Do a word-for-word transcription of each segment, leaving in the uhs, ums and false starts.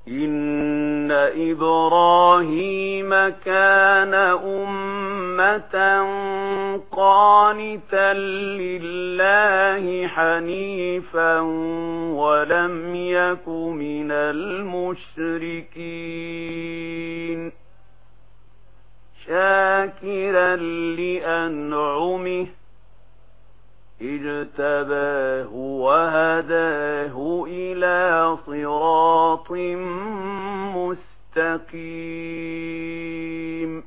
إن إبراهيم كان أمة قانتا لله حنيفا ولم يك من المشركين شاكرا لأنعمه اجتباه وهداه إلى صراط مستقيم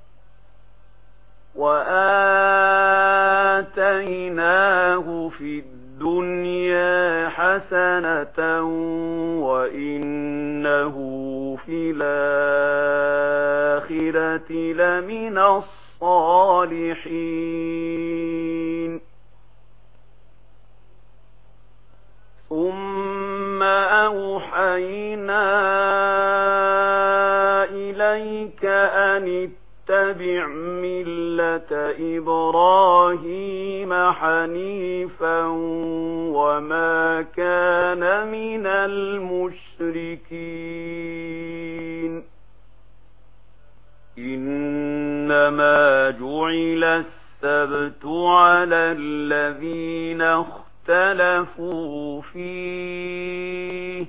وآتيناه في الدنيا حسنة وإنه في الآخرة لمن الصالحين ثم أوحينا إليك أن اتبع ملة إبراهيم حنيفا وما كان من المشركين إنما جعل السبت على الذين اختلفوا فيه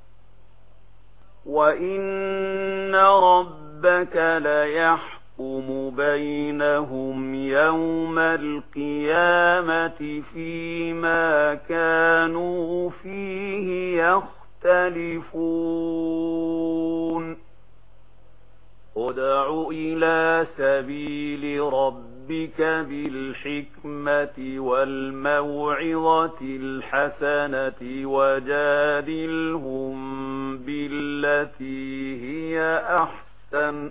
وإن ربك ليحكم بينهم يوم القيامة فيما كانوا فيه يختلفون ادع إلى سبيل ربك بالحكمة والموعظة الحسنة وجادلهم بالتي هي أحسن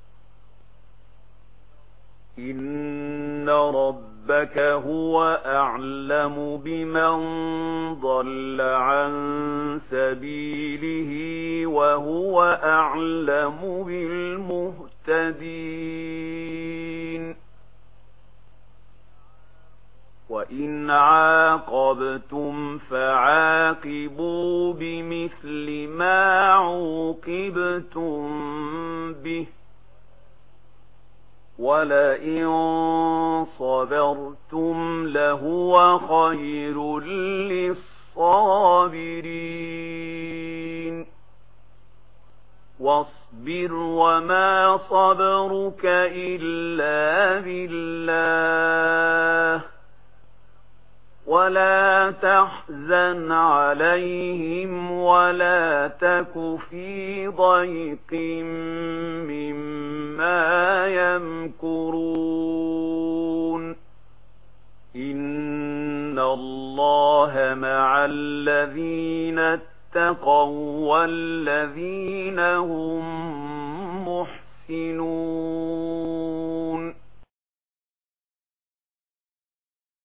إن ربك هو أعلم بمن ضل عن سبيله وهو أعلم بالمهتدين وإن عاقبتم فعاقبوا بمثل ما عوقبتم به ولئن صبرتم لهو خير للصابرين واصبر وما صبرك إلا بالله ولا تحزن عليهم ولا تك في ضيق مما يمكرون إن الله مع الذين اتقوا والذين هم